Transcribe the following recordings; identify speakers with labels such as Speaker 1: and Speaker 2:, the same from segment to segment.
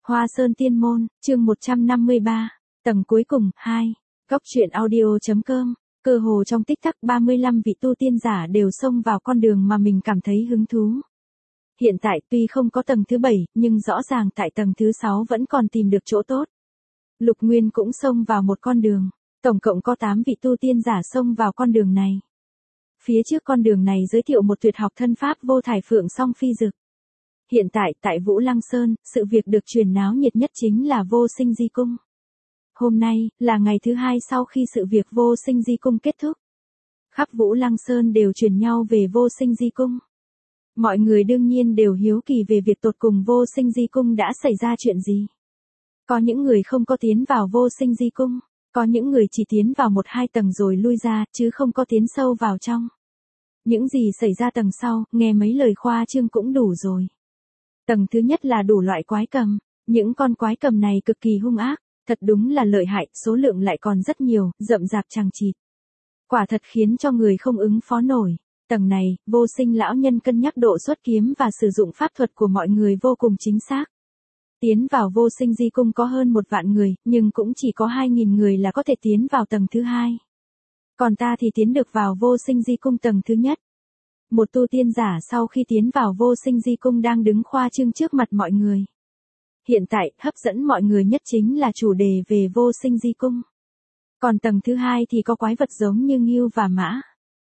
Speaker 1: Hoa Sơn Tiên Môn, chương 153, tầng cuối cùng, 2. Góc truyện audio.com. Cơ hồ trong tích tắc 35 vị tu tiên giả đều xông vào con đường mà mình cảm thấy hứng thú. Hiện tại tuy không có tầng thứ 7, nhưng rõ ràng tại tầng thứ 6 vẫn còn tìm được chỗ tốt. Lục Nguyên cũng xông vào một con đường, tổng cộng có 8 vị tu tiên giả xông vào con đường này. Phía trước con đường này giới thiệu một tuyệt học thân pháp vô thải phượng song phi dực. Hiện tại tại Vũ Lăng Sơn, sự việc được truyền náo nhiệt nhất chính là Vô Sinh Di Cung. Hôm nay, là ngày thứ 2 sau khi sự việc Vô Sinh Di Cung kết thúc. Khắp Vũ Lăng Sơn đều truyền nhau về Vô Sinh Di Cung. Mọi người đương nhiên đều hiếu kỳ về việc tột cùng Vô Sinh Di Cung đã xảy ra chuyện gì. Có những người không có tiến vào Vô Sinh Di Cung, có những người chỉ tiến vào 1-2 tầng rồi lui ra, chứ không có tiến sâu vào trong. Những gì xảy ra tầng sau, nghe mấy lời khoa trương cũng đủ rồi. Tầng thứ nhất là đủ loại quái cầm, những con quái cầm này cực kỳ hung ác, thật đúng là lợi hại, số lượng lại còn rất nhiều, rậm rạp chằng chịt. Quả thật khiến cho người không ứng phó nổi. Tầng này, Vô Sinh lão nhân cân nhắc độ xuất kiếm và sử dụng pháp thuật của mọi người vô cùng chính xác. Tiến vào Vô Sinh Di Cung có hơn 1 vạn người, nhưng cũng chỉ có 2.000 người là có thể tiến vào tầng thứ 2. Còn ta thì tiến được vào Vô Sinh Di Cung tầng thứ nhất. Một tu tiên giả sau khi tiến vào Vô Sinh Di Cung đang đứng khoa trương trước mặt mọi người. Hiện tại, hấp dẫn mọi người nhất chính là chủ đề về Vô Sinh Di Cung. Còn tầng thứ 2 thì có quái vật giống như ngưu và mã.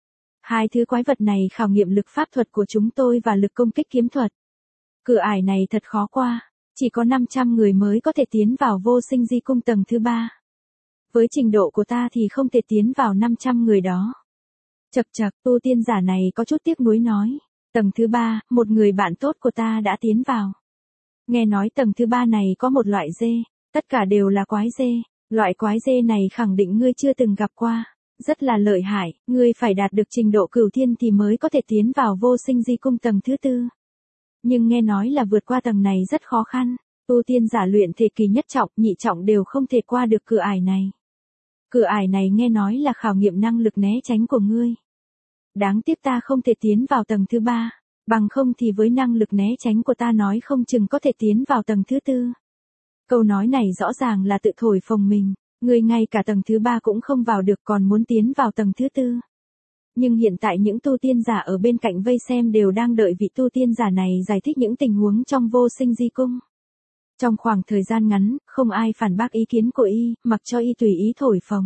Speaker 1: Hai thứ quái vật này khảo nghiệm lực pháp thuật của chúng tôi và lực công kích kiếm thuật. Cửa ải này thật khó qua, chỉ có 500 người mới có thể tiến vào Vô Sinh Di Cung tầng thứ 3. Với trình độ của ta thì không thể tiến vào 500 người đó. Chậc chậc, tu tiên giả này có chút tiếc nuối nói. Tầng thứ 3, một người bạn tốt của ta đã tiến vào. Nghe nói tầng thứ 3 này có một loại dê, tất cả đều là quái dê. Loại quái dê này khẳng định ngươi chưa từng gặp qua. Rất là lợi hại, ngươi phải đạt được trình độ cửu thiên thì mới có thể tiến vào Vô Sinh Di Cung tầng thứ 4. Nhưng nghe nói là vượt qua tầng này rất khó khăn. Tu tiên giả luyện thể kỳ nhất trọng, nhị trọng đều không thể qua được cửa ải này. Cửa ải này nghe nói là khảo nghiệm năng lực né tránh của ngươi. Đáng tiếc ta không thể tiến vào tầng thứ 3, bằng không thì với năng lực né tránh của ta nói không chừng có thể tiến vào tầng thứ 4. Câu nói này rõ ràng là tự thổi phồng mình, ngươi ngay cả tầng thứ 3 cũng không vào được còn muốn tiến vào tầng thứ 4. Nhưng hiện tại những tu tiên giả ở bên cạnh vây xem đều đang đợi vị tu tiên giả này giải thích những tình huống trong Vô Sinh Di Cung. Trong khoảng thời gian ngắn, không ai phản bác ý kiến của y, mặc cho y tùy ý thổi phồng.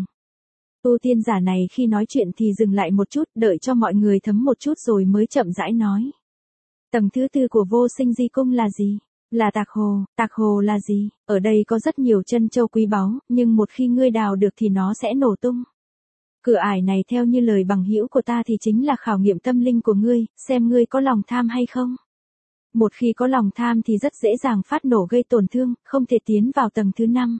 Speaker 1: Tu tiên giả này khi nói chuyện thì dừng lại một chút, đợi cho mọi người thấm một chút rồi mới chậm rãi nói. Tầng thứ 4 của Vô Sinh Di Cung là gì? Là Tạc Hồ là gì? Ở đây có rất nhiều chân châu quý báu, nhưng một khi ngươi đào được thì nó sẽ nổ tung. Cửa ải này theo như lời bằng hữu của ta thì chính là khảo nghiệm tâm linh của ngươi, xem ngươi có lòng tham hay không. Một khi có lòng tham thì rất dễ dàng phát nổ gây tổn thương, không thể tiến vào tầng thứ 5.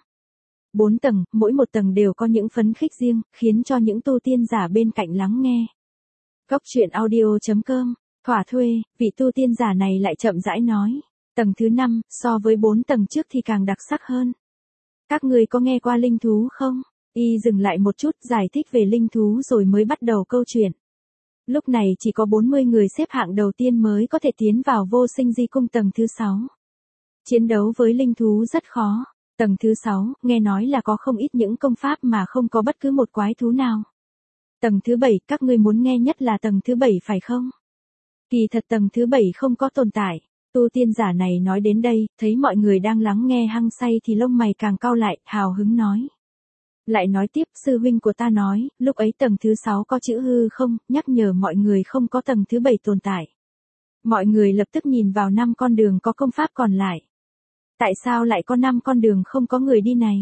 Speaker 1: 4 tầng, mỗi một tầng đều có những phấn khích riêng, khiến cho những tu tiên giả bên cạnh lắng nghe. Góc truyện audio.com, thỏa thuê, vị tu tiên giả này lại chậm rãi nói. Tầng thứ 5, so với 4 tầng trước thì càng đặc sắc hơn. Các người có nghe qua linh thú không? Y dừng lại một chút giải thích về linh thú rồi mới bắt đầu câu chuyện. Lúc này chỉ có 40 người xếp hạng đầu tiên mới có thể tiến vào Vô Sinh Di Cung tầng thứ 6. Chiến đấu với linh thú rất khó. Tầng thứ 6, nghe nói là có không ít những công pháp mà không có bất cứ một quái thú nào. Tầng thứ 7, các ngươi muốn nghe nhất là tầng thứ 7 phải không? Kỳ thật tầng thứ 7 không có tồn tại. Tu tiên giả này nói đến đây, thấy mọi người đang lắng nghe hăng say thì lông mày càng cau lại, hào hứng nói. Lại nói tiếp, sư huynh của ta nói, lúc ấy tầng thứ 6 có chữ hư không, nhắc nhở mọi người không có tầng thứ 7 tồn tại. Mọi người lập tức nhìn vào 5 con đường có công pháp còn lại. Tại sao lại có 5 con đường không có người đi này?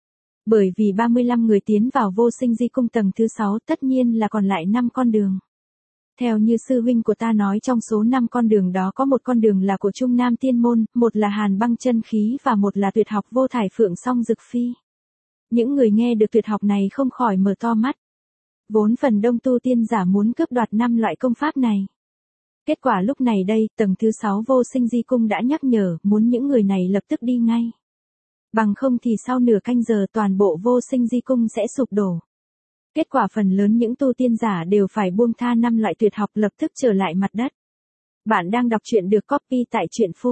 Speaker 1: Bởi vì 35 người tiến vào Vô Sinh Di Cung tầng thứ 6 tất nhiên là còn lại 5 con đường. Theo như sư huynh của ta nói trong số 5 con đường đó có một con đường là của Trung Nam Tiên Môn, một là Hàn Băng Chân Khí và một là tuyệt học Vô Thải Phượng Song Dực Phi. Những người nghe được tuyệt học này không khỏi mở to mắt. Vốn phần đông tu tiên giả muốn cướp đoạt 5 loại công pháp này. Kết quả lúc này đây, tầng thứ 6 Vô Sinh Di Cung đã nhắc nhở, muốn những người này lập tức đi ngay. Bằng không thì sau nửa canh giờ toàn bộ Vô Sinh Di Cung sẽ sụp đổ. Kết quả phần lớn những tu tiên giả đều phải buông tha 5 loại tuyệt học lập tức trở lại mặt đất. Bạn đang đọc truyện được copy tại truyện phun.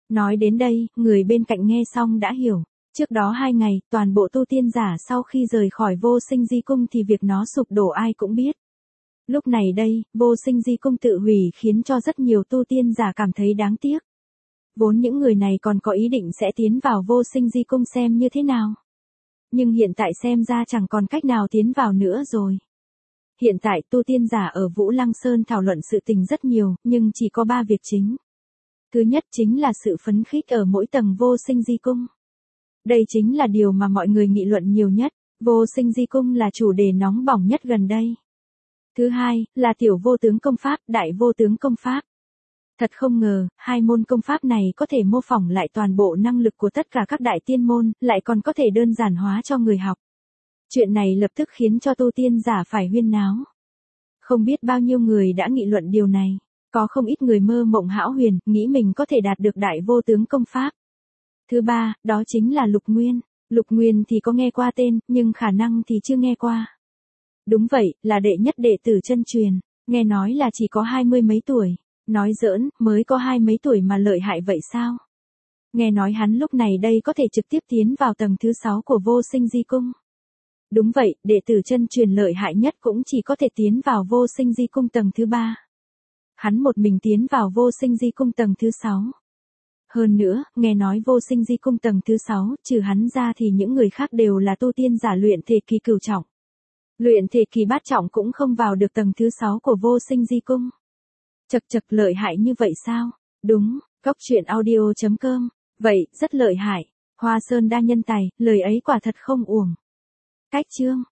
Speaker 1: Nói đến đây, người bên cạnh nghe xong đã hiểu. Trước đó 2 ngày, toàn bộ tu tiên giả sau khi rời khỏi vô sinh di cung thì việc nó sụp đổ ai cũng biết. Lúc này đây, vô sinh di cung tự hủy khiến cho rất nhiều tu tiên giả cảm thấy đáng tiếc. Vốn những người này còn có ý định sẽ tiến vào vô sinh di cung xem như thế nào. Nhưng hiện tại xem ra chẳng còn cách nào tiến vào nữa rồi. Hiện tại tu tiên giả ở Vũ Lăng Sơn thảo luận sự tình rất nhiều, nhưng chỉ có 3 việc chính. Thứ nhất chính là sự phấn khích ở mỗi tầng vô sinh di cung. Đây chính là điều mà mọi người nghị luận nhiều nhất, vô sinh di cung là chủ đề nóng bỏng nhất gần đây. Thứ hai, là tiểu vô tướng công pháp, đại vô tướng công pháp. Thật không ngờ, 2 môn công pháp này có thể mô phỏng lại toàn bộ năng lực của tất cả các đại tiên môn, lại còn có thể đơn giản hóa cho người học. Chuyện này lập tức khiến cho tu tiên giả phải huyên náo. Không biết bao nhiêu người đã nghị luận điều này, có không ít người mơ mộng hão huyền, nghĩ mình có thể đạt được đại vô tướng công pháp. Thứ ba, đó chính là Lục Nguyên. Lục Nguyên thì có nghe qua tên, nhưng khả năng thì chưa nghe qua. Đúng vậy, là đệ nhất đệ tử chân truyền, nghe nói là chỉ có 20 mấy tuổi. Nói giỡn, mới có 20 mấy tuổi mà lợi hại vậy sao? Nghe nói hắn lúc này đây có thể trực tiếp tiến vào tầng thứ 6 của vô sinh di cung. Đúng vậy, đệ tử chân truyền lợi hại nhất cũng chỉ có thể tiến vào vô sinh di cung tầng thứ 3. Hắn một mình tiến vào vô sinh di cung tầng thứ 6. Hơn nữa, nghe nói vô sinh di cung tầng thứ 6, trừ hắn ra thì những người khác đều là tu tiên giả luyện thể kỳ cửu trọng. Luyện thể kỳ bát trọng cũng không vào được tầng thứ 6 của vô sinh di cung. Chật chật, lợi hại như vậy sao? Đúng, Cóc Truyện Audio.com. Vậy, rất lợi hại. Hoa Sơn đa nhân tài, lời ấy quả thật không uổng. Cách chương